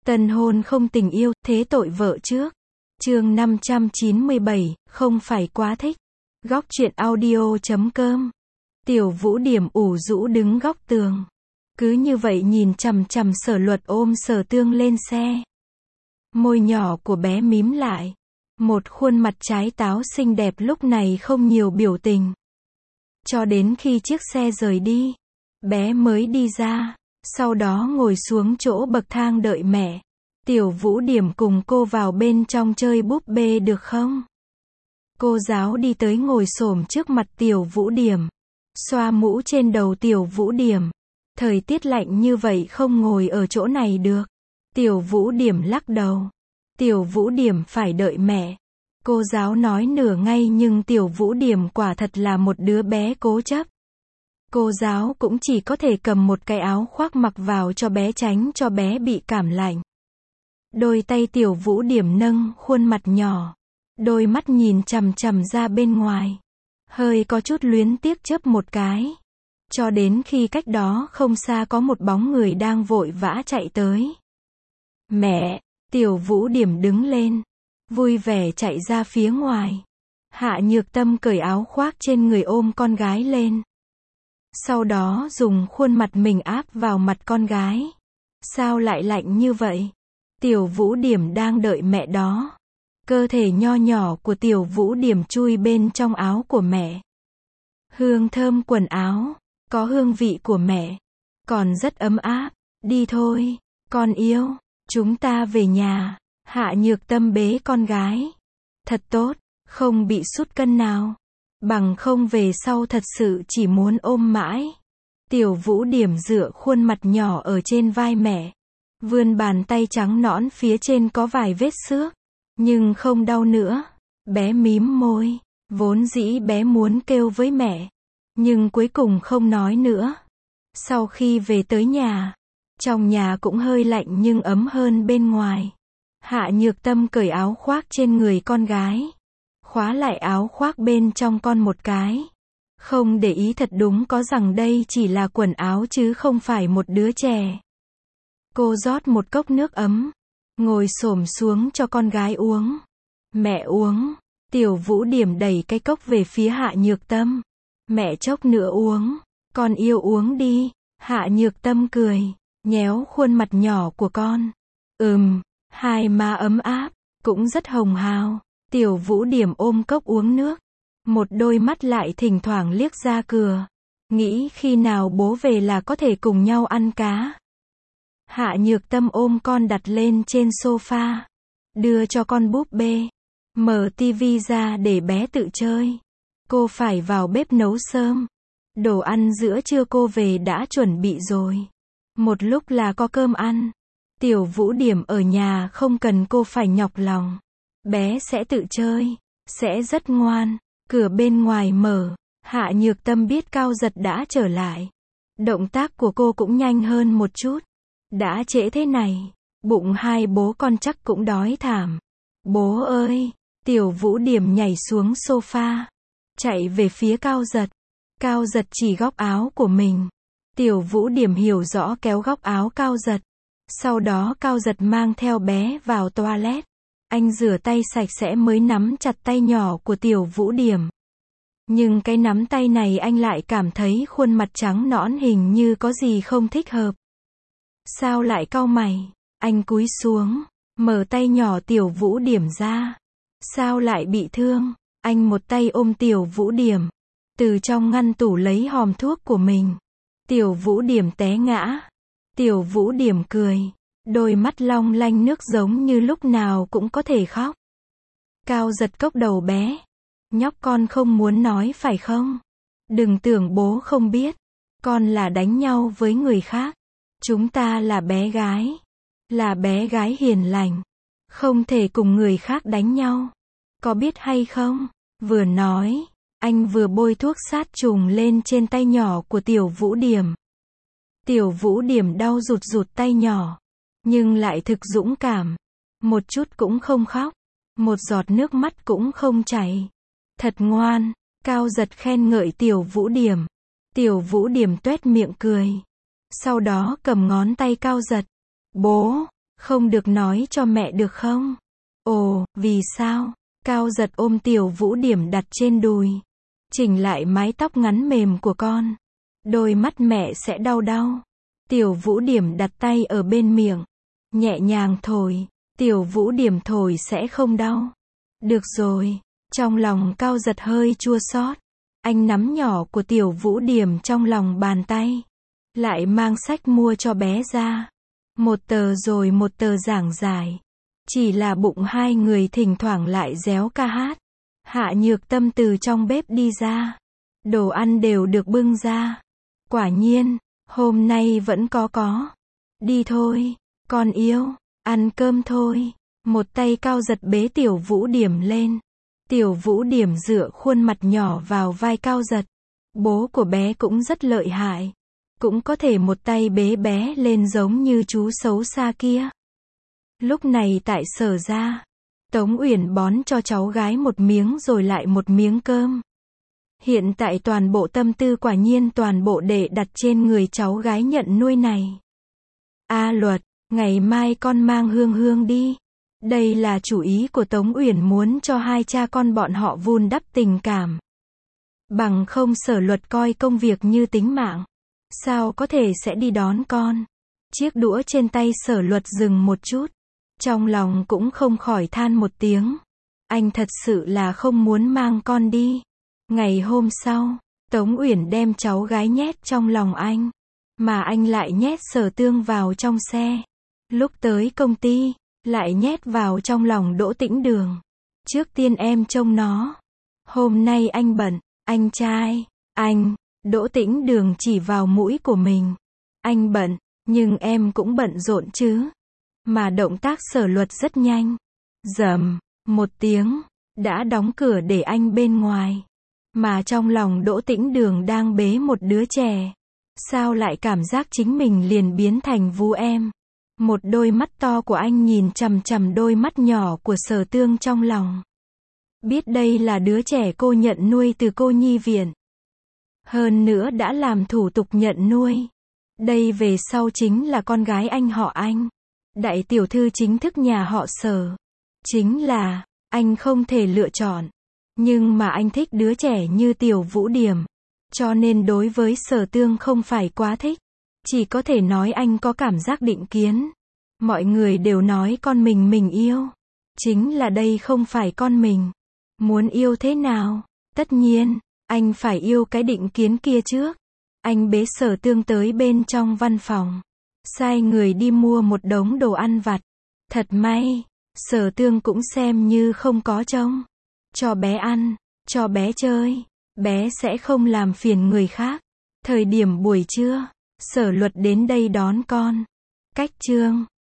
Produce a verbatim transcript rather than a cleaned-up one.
Tân hôn không tình yêu, thế tội vợ trước. Chương năm trăm chín mươi bảy, không phải quá thích. Góc truyện audio chấm com. Tiểu Vũ Điểm ủ rũ đứng góc tường. Cứ như vậy nhìn chằm chằm Sở Luật ôm Sở Tương lên xe. Môi nhỏ của bé mím lại. Một khuôn mặt trái táo xinh đẹp lúc này không nhiều biểu tình. Cho đến khi chiếc xe rời đi, bé mới đi ra, sau đó ngồi xuống chỗ bậc thang đợi mẹ. Tiểu Vũ Điểm cùng cô vào bên trong chơi búp bê được không? Cô giáo đi tới ngồi xổm trước mặt Tiểu Vũ Điểm, xoa mũ trên đầu Tiểu Vũ Điểm. Thời tiết lạnh như vậy không ngồi ở chỗ này được. Tiểu Vũ Điểm lắc đầu. Tiểu Vũ Điểm phải đợi mẹ. Cô giáo nói nửa ngày nhưng Tiểu Vũ Điểm quả thật là một đứa bé cố chấp. Cô giáo cũng chỉ có thể cầm một cái áo khoác mặc vào cho bé tránh cho bé bị cảm lạnh. Đôi tay Tiểu Vũ Điểm nâng khuôn mặt nhỏ. Đôi mắt nhìn chằm chằm ra bên ngoài. Hơi có chút luyến tiếc chớp một cái. Cho đến khi cách đó không xa có một bóng người đang vội vã chạy tới. Mẹ! Tiểu Vũ Điểm đứng lên. Vui vẻ chạy ra phía ngoài. Hạ Nhược Tâm cởi áo khoác trên người ôm con gái lên. Sau đó dùng khuôn mặt mình áp vào mặt con gái. Sao lại lạnh như vậy? Tiểu Vũ Điểm đang đợi mẹ đó. Cơ thể nho nhỏ của Tiểu Vũ Điểm chui bên trong áo của mẹ. Hương thơm quần áo, có hương vị của mẹ. Còn rất ấm áp. Đi thôi, con yêu, chúng ta về nhà. Hạ Nhược Tâm bế con gái. Thật tốt, không bị sút cân nào. Bằng không về sau thật sự chỉ muốn ôm mãi. Tiểu Vũ Điểm dựa khuôn mặt nhỏ ở trên vai mẹ. Vươn bàn tay trắng nõn phía trên có vài vết xước. Nhưng không đau nữa. Bé mím môi. Vốn dĩ bé muốn kêu với mẹ. Nhưng cuối cùng không nói nữa. Sau khi về tới nhà. Trong nhà cũng hơi lạnh nhưng ấm hơn bên ngoài. Hạ Nhược Tâm cởi áo khoác trên người con gái. Khóa lại áo khoác bên trong con một cái. Không để ý thật đúng có rằng đây chỉ là quần áo chứ không phải một đứa trẻ. Cô rót một cốc nước ấm. Ngồi xổm xuống cho con gái uống. Mẹ uống. Tiểu Vũ Điểm đẩy cái cốc về phía Hạ Nhược Tâm. Mẹ chốc nữa uống. Con yêu uống đi. Hạ Nhược Tâm cười. Nhéo khuôn mặt nhỏ của con. Ừm. Hai má ấm áp. Cũng rất hồng hào. Tiểu Vũ Điểm ôm cốc uống nước. Một đôi mắt lại thỉnh thoảng liếc ra cửa. Nghĩ khi nào bố về là có thể cùng nhau ăn cá. Hạ Nhược Tâm ôm con đặt lên trên sofa. Đưa cho con búp bê. Mở tivi ra để bé tự chơi. Cô phải vào bếp nấu cơm. Đồ ăn giữa trưa cô về đã chuẩn bị rồi. Một lúc là có cơm ăn. Tiểu Vũ Điểm ở nhà không cần cô phải nhọc lòng. Bé sẽ tự chơi. Sẽ rất ngoan. Cửa bên ngoài mở. Hạ Nhược Tâm biết Cao Giật đã trở lại. Động tác của cô cũng nhanh hơn một chút. Đã trễ thế này. Bụng hai bố con chắc cũng đói thảm. Bố ơi! Tiểu Vũ Điểm nhảy xuống sofa. Chạy về phía Cao Giật. Cao Giật chỉ góc áo của mình. Tiểu Vũ Điểm hiểu rõ kéo góc áo Cao Giật. Sau đó Cao Giật mang theo bé vào toilet. Anh rửa tay sạch sẽ mới nắm chặt tay nhỏ của Tiểu Vũ Điểm. Nhưng cái nắm tay này anh lại cảm thấy khuôn mặt trắng nõn hình như có gì không thích hợp. Sao lại cau mày? Anh cúi xuống, mở tay nhỏ Tiểu Vũ Điểm ra. Sao lại bị thương? Anh một tay ôm Tiểu Vũ Điểm. Từ trong ngăn tủ lấy hòm thuốc của mình. Tiểu Vũ Điểm té ngã. Tiểu Vũ Điểm cười. Đôi mắt long lanh nước giống như lúc nào cũng có thể khóc. Cao Giật cốc đầu bé. Nhóc con không muốn nói phải không? Đừng tưởng bố không biết. Con là đánh nhau với người khác. Chúng ta là bé gái. Là bé gái hiền lành. Không thể cùng người khác đánh nhau. Có biết hay không? Vừa nói, anh vừa bôi thuốc sát trùng lên trên tay nhỏ của Tiểu Vũ Điểm. Tiểu Vũ Điểm đau rụt rụt tay nhỏ. Nhưng lại thực dũng cảm. Một chút cũng không khóc. Một giọt nước mắt cũng không chảy. Thật ngoan. Cao Giật khen ngợi Tiểu Vũ Điểm. Tiểu Vũ Điểm tuét miệng cười. Sau đó cầm ngón tay Cao Giật. Bố, Không được nói cho mẹ được không? Ồ, vì sao? Cao Giật ôm Tiểu Vũ Điểm đặt trên đùi. Chỉnh lại mái tóc ngắn mềm của con. Đôi mắt mẹ sẽ đau đau. Tiểu Vũ Điểm đặt tay ở bên miệng. Nhẹ nhàng thổi. Tiểu Vũ Điểm thổi sẽ không đau. Được rồi. Trong lòng Cao Giật hơi chua xót. Anh nắm nhỏ của Tiểu Vũ Điểm trong lòng bàn tay. Lại mang sách mua cho bé ra. Một tờ rồi một tờ giảng giải. Chỉ là bụng hai người thỉnh thoảng lại réo ca hát. Hạ Nhược Tâm từ trong bếp đi ra. Đồ ăn đều được bưng ra. Quả nhiên, hôm nay vẫn có có. Đi thôi, con yêu, ăn cơm thôi. Một tay Cao Giật bế Tiểu Vũ Điểm lên. Tiểu Vũ Điểm dựa khuôn mặt nhỏ vào vai Cao Giật. Bố của bé cũng rất lợi hại. Cũng có thể một tay bế bé lên giống như chú xấu xa kia. Lúc này tại Sở ra, Tống Uyển bón cho cháu gái một miếng rồi lại một miếng cơm. Hiện tại toàn bộ tâm tư quả nhiên toàn bộ để đặt trên người cháu gái nhận nuôi này. A Luật, ngày mai con mang Hương Hương đi. Đây là chủ ý của Tống Uyển muốn cho hai cha con bọn họ vun đắp tình cảm. Bằng không Sở Luật coi công việc như tính mạng. Sao có thể sẽ đi đón con? Chiếc đũa trên tay Sở Luật dừng một chút. Trong lòng cũng không khỏi than một tiếng. Anh thật sự là không muốn mang con đi. Ngày hôm sau, Tống Uyển đem cháu gái nhét trong lòng anh. Mà anh lại nhét Sở Tương vào trong xe. Lúc tới công ty, lại nhét vào trong lòng Đỗ Tĩnh Đường. Trước tiên em trông nó. Hôm nay anh bận, anh trai, anh, Đỗ Tĩnh Đường chỉ vào mũi của mình. Anh bận, nhưng em cũng bận rộn chứ. Mà động tác Sở Luật rất nhanh. Rầm, một tiếng, đã đóng cửa để anh bên ngoài. Mà trong lòng Đỗ Tĩnh Đường đang bế một đứa trẻ. Sao lại cảm giác chính mình liền biến thành vú em. Một đôi mắt to của anh nhìn chằm chằm đôi mắt nhỏ của Sở Tương trong lòng. Biết đây là đứa trẻ cô nhận nuôi từ cô nhi viện. Hơn nữa đã làm thủ tục nhận nuôi. Đây về sau chính là con gái anh họ Anh. Đại tiểu thư chính thức nhà họ Sở. Chính là, anh không thể lựa chọn. Nhưng mà anh thích đứa trẻ như Tiểu Vũ Điểm. Cho nên đối với Sở Tương không phải quá thích. Chỉ có thể nói anh có cảm giác định kiến. Mọi người đều nói con mình mình yêu. Chính là đây không phải con mình. Muốn yêu thế nào? Tất nhiên, anh phải yêu cái định kiến kia trước. Anh bế Sở Tương tới bên trong văn phòng. Sai người đi mua một đống đồ ăn vặt. Thật may, Sở Tương cũng xem như không có trông. Cho bé ăn, cho bé chơi. Bé sẽ không làm phiền người khác. Thời điểm buổi trưa, Sở Luật đến đây đón con. Cách chương